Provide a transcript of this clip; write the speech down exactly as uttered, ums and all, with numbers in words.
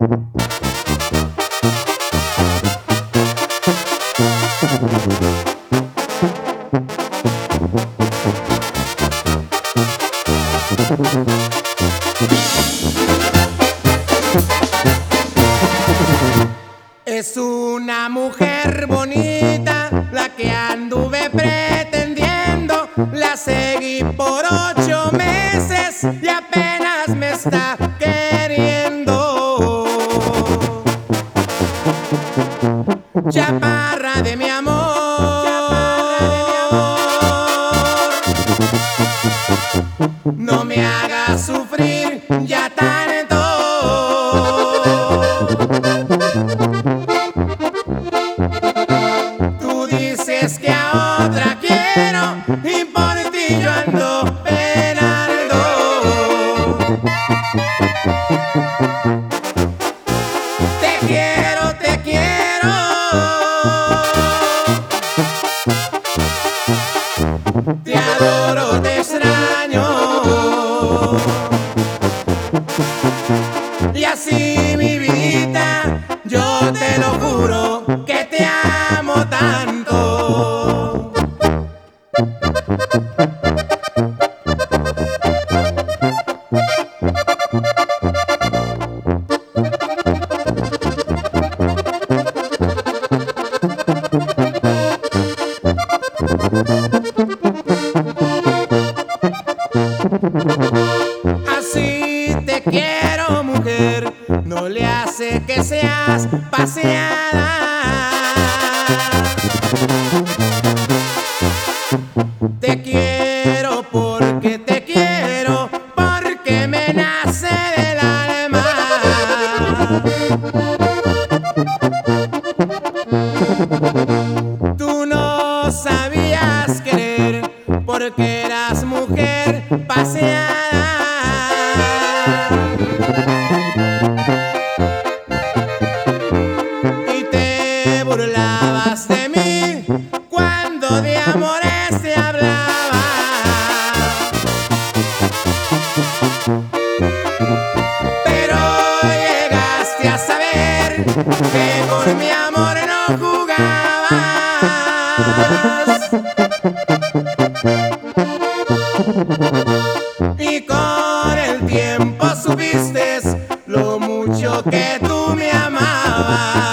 Es una mujer bonita la que anduve pretendiendo. La seguí por ocho meses y apenas me está queriendo. Chaparra de mi amor, no me hagas sufrir ya tanto. Tú dices que a otra quiero y por ti yo ando penando. Te quiero, te quiero. Te adoro, te extraño. Y así mi vida, yo te lo juro que te amo tanto. Así te quiero, mujer, no le hace que seas paseada. Te quiero porque te quiero, porque me nace del alma. Tú no sabías querer porque eras mujer paseada. Y te burlabas de mí cuando de amores te hablaba. Pero llegaste a saber que por mi amor no jugabas. Y con el tiempo supiste lo mucho que tú me amabas.